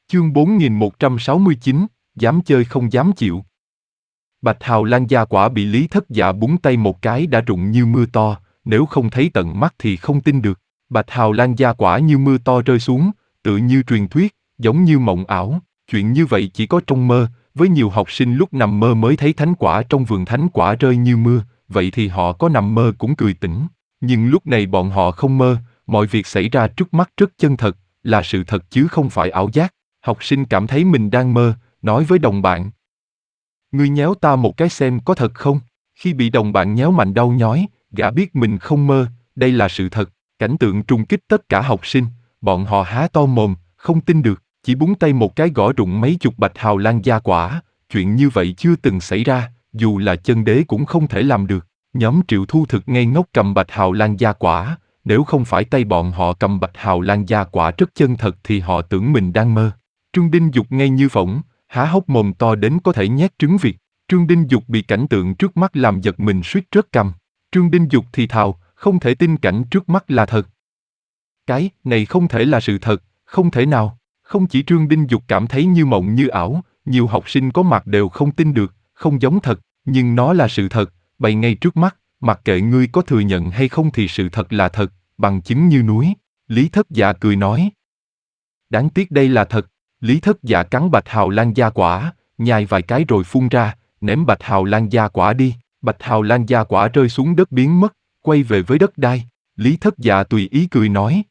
Chương 4169, dám chơi không dám chịu. Bạch hào lan gia quả bị Lý Thất Dạ búng tay một cái đã rụng như mưa to, nếu không thấy tận mắt thì không tin được. Bạch hào lan gia quả như mưa to rơi xuống, tự như truyền thuyết, giống như mộng ảo. Chuyện như vậy chỉ có trong mơ, với nhiều học sinh lúc nằm mơ mới thấy thánh quả trong vườn thánh quả rơi như mưa, vậy thì họ có nằm mơ cũng cười tỉnh. Nhưng lúc này bọn họ không mơ, mọi việc xảy ra trước mắt rất chân thật, là sự thật chứ không phải ảo giác. Học sinh cảm thấy mình đang mơ, nói với đồng bạn. Ngươi nhéo ta một cái xem có thật không? Khi bị đồng bạn nhéo mạnh đau nhói, gã biết mình không mơ, đây là sự thật. Cảnh tượng trùng kích tất cả học sinh, bọn họ há to mồm, không tin được, chỉ búng tay một cái gõ rụng mấy chục bạch hào lan gia quả, chuyện như vậy chưa từng xảy ra, dù là chân đế cũng không thể làm được. Nhóm Triệu Thu thực ngây ngốc cầm bạch hào lan gia quả, nếu không phải tay bọn họ cầm bạch hào lan gia quả rất chân thật thì họ tưởng mình đang mơ. Trương Đinh Dục ngay như phỗng, há hốc mồm to đến có thể nhét trứng vịt. Trương Đinh Dục bị cảnh tượng trước mắt làm giật mình suýt rớt cằm. Trương Đinh Dục thì thào, không thể tin cảnh trước mắt là thật. Cái này không thể là sự thật, không thể nào. Không chỉ Trương Đinh Dục cảm thấy như mộng như ảo, nhiều học sinh có mặt đều không tin được, không giống thật, nhưng nó là sự thật, bày ngay trước mắt, mặc kệ ngươi có thừa nhận hay không thì sự thật là thật, bằng chứng như núi. Lý Thất Dạ cười nói. Đáng tiếc đây là thật. Lý Thất Dạ cắn bạch hào lan gia quả, nhai vài cái rồi phun ra, ném bạch hào lan gia quả đi. Bạch hào lan gia quả rơi xuống đất biến mất, quay về với đất đai. Lý Thất Dạ tùy ý cười nói.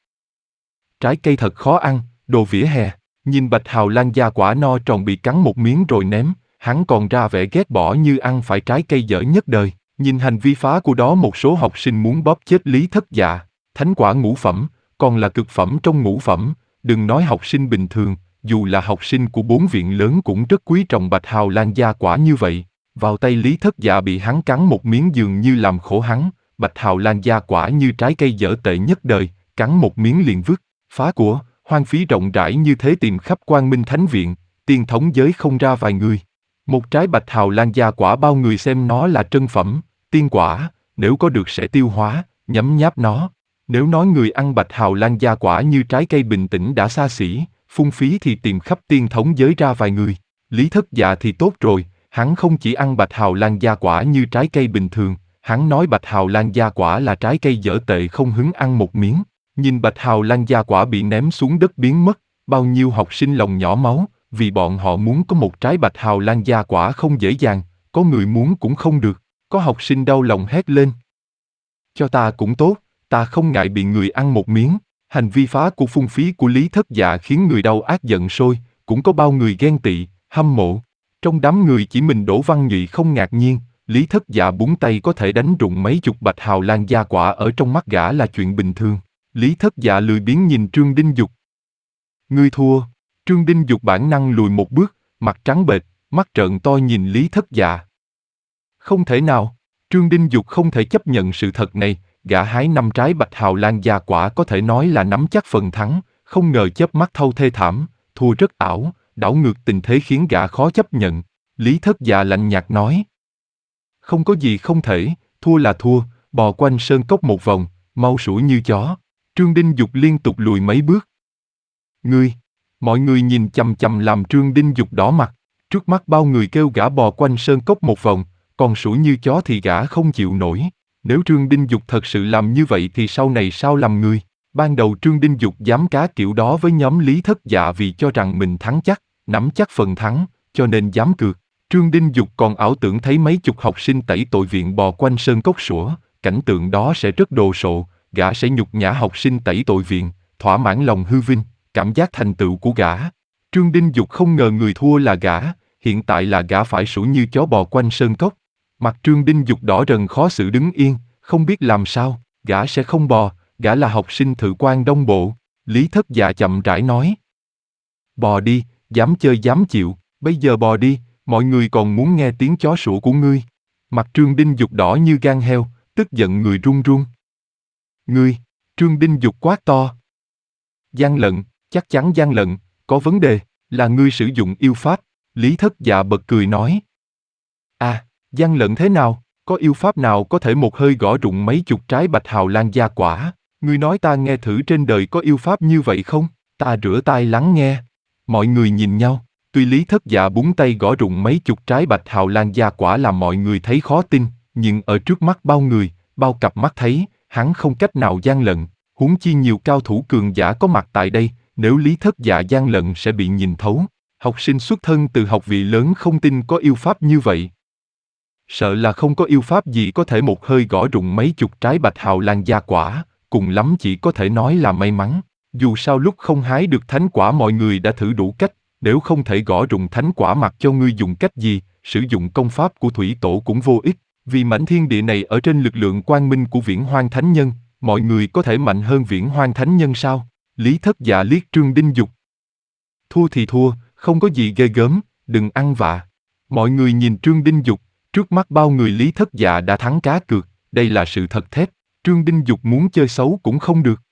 Trái cây thật khó ăn, đồ vỉa hè. Nhìn bạch hào lan gia quả no tròn bị cắn một miếng rồi ném, hắn còn ra vẻ ghét bỏ như ăn phải trái cây dở nhất đời. Nhìn hành vi phá của đó một số học sinh muốn bóp chết Lý Thất Dạ. Thánh quả ngũ phẩm, còn là cực phẩm trong ngũ phẩm, đừng nói học sinh bình thường, dù là học sinh của 4 viện lớn cũng rất quý trọng bạch hào lan gia quả như vậy. Vào tay Lý Thất Dạ bị hắn cắn một miếng dường như làm khổ hắn, bạch hào lan gia quả như trái cây dở tệ nhất đời, cắn một miếng liền vứt. Phá của, hoang phí rộng rãi như thế tìm khắp Quang Minh Thánh Viện, tiên thống giới không ra vài người. Một trái bạch hào lan gia quả bao người xem nó là trân phẩm, tiên quả, nếu có được sẽ tiêu hóa, nhấm nháp nó. Nếu nói người ăn bạch hào lan gia quả như trái cây bình tĩnh đã xa xỉ, phung phí thì tìm khắp tiên thống giới ra vài người. Lý Thất Dạ thì tốt rồi, hắn không chỉ ăn bạch hào lan gia quả như trái cây bình thường, hắn nói bạch hào lan gia quả là trái cây dở tệ không hứng ăn một miếng. Nhìn bạch hào lan gia quả bị ném xuống đất biến mất, bao nhiêu học sinh lòng nhỏ máu, vì bọn họ muốn có một trái bạch hào lan gia quả không dễ dàng, có người muốn cũng không được, có học sinh đau lòng hét lên. Cho ta cũng tốt, ta không ngại bị người ăn một miếng. Hành vi phá của phung phí của Lý Thất Dạ khiến người đau ác giận sôi, cũng có bao người ghen tị, hâm mộ. Trong đám người chỉ mình Đỗ Văn Nhụy không ngạc nhiên, Lý Thất Dạ búng tay có thể đánh rụng mấy chục bạch hào lan gia quả ở trong mắt gã là chuyện bình thường. Lý Thất Dạ lười biếng nhìn Trương Đinh Dục. Ngươi thua. Trương Đinh Dục bản năng lùi một bước, mặt trắng bệch, mắt trợn to nhìn Lý Thất Dạ. Không thể nào, Trương Đinh Dục không thể chấp nhận sự thật này, gã hái 5 trái bạch hào lan gia quả có thể nói là nắm chắc phần thắng, không ngờ chớp mắt thâu thê thảm, thua rất ảo, đảo ngược tình thế khiến gã khó chấp nhận. Lý Thất Dạ lạnh nhạt nói. Không có gì không thể, thua là thua, bò quanh sơn cốc một vòng, mau sủa như chó. Trương Đinh Dục liên tục lùi mấy bước. Ngươi, mọi người nhìn chằm chằm làm Trương Đinh Dục đỏ mặt, trước mắt bao người kêu gã bò quanh sơn cốc một vòng, còn sủa như chó thì gã không chịu nổi. Nếu Trương Đinh Dục thật sự làm như vậy thì sau này sao làm người? Ban đầu Trương Đinh Dục dám cá kiểu đó với nhóm Lý Thất Dạ vì cho rằng mình thắng chắc, nắm chắc phần thắng, cho nên dám cược. Trương Đinh Dục còn ảo tưởng thấy mấy chục học sinh tẩy tội viện bò quanh sơn cốc sủa, cảnh tượng đó sẽ rất đồ sộ, gã sẽ nhục nhã học sinh tẩy tội viện, thỏa mãn lòng hư vinh, cảm giác thành tựu của gã. Trương Đinh Dục không ngờ người thua là gã, hiện tại là gã phải sủa như chó bò quanh sơn cốc. Mặt Trương Đinh Dục đỏ rần khó xử đứng yên, không biết làm sao, gã sẽ không bò, gã là học sinh Thự Quan Đông Bộ. Lý Thất Dạ chậm rãi nói. Bò đi, dám chơi dám chịu, bây giờ bò đi, mọi người còn muốn nghe tiếng chó sủa của ngươi. Mặt Trương Đinh Dục đỏ như gan heo, tức giận người run run. Ngươi, Trương Đinh Dục quát to. Gian lận, chắc chắn gian lận, có vấn đề, là ngươi sử dụng yêu pháp. Lý Thất Dạ bật cười nói. À, gian lận thế nào, có yêu pháp nào có thể một hơi gõ rụng mấy chục trái bạch hào lan gia quả? Ngươi nói ta nghe thử trên đời có yêu pháp như vậy không? Ta rửa tai lắng nghe. Mọi người nhìn nhau, tuy Lý Thất Dạ búng tay gõ rụng mấy chục trái bạch hào lan gia quả làm mọi người thấy khó tin, nhưng ở trước mắt bao người, bao cặp mắt thấy, hắn không cách nào gian lận, huống chi nhiều cao thủ cường giả có mặt tại đây, nếu Lý Thất Dạ gian lận sẽ bị nhìn thấu. Học sinh xuất thân từ học viện lớn không tin có yêu pháp như vậy. Sợ là không có yêu pháp gì có thể một hơi gõ rụng mấy chục trái bạch hào lan gia quả, cùng lắm chỉ có thể nói là may mắn. Dù sao lúc không hái được thánh quả mọi người đã thử đủ cách, nếu không thể gõ rụng thánh quả mặc cho ngươi dùng cách gì, sử dụng công pháp của thủy tổ cũng vô ích, vì mảnh thiên địa này ở trên lực lượng quang minh của Viễn Hoang Thánh Nhân, mọi người có thể mạnh hơn Viễn Hoang Thánh Nhân sao? Lý Thất Dạ liếc Trương Đinh Dục. Thua thì thua, không có gì ghê gớm, đừng ăn vạ. Mọi người nhìn Trương Đinh Dục, trước mắt bao người Lý Thất Dạ đã thắng cá cược, đây là sự thật thép. Trương Đinh Dục muốn chơi xấu cũng không được.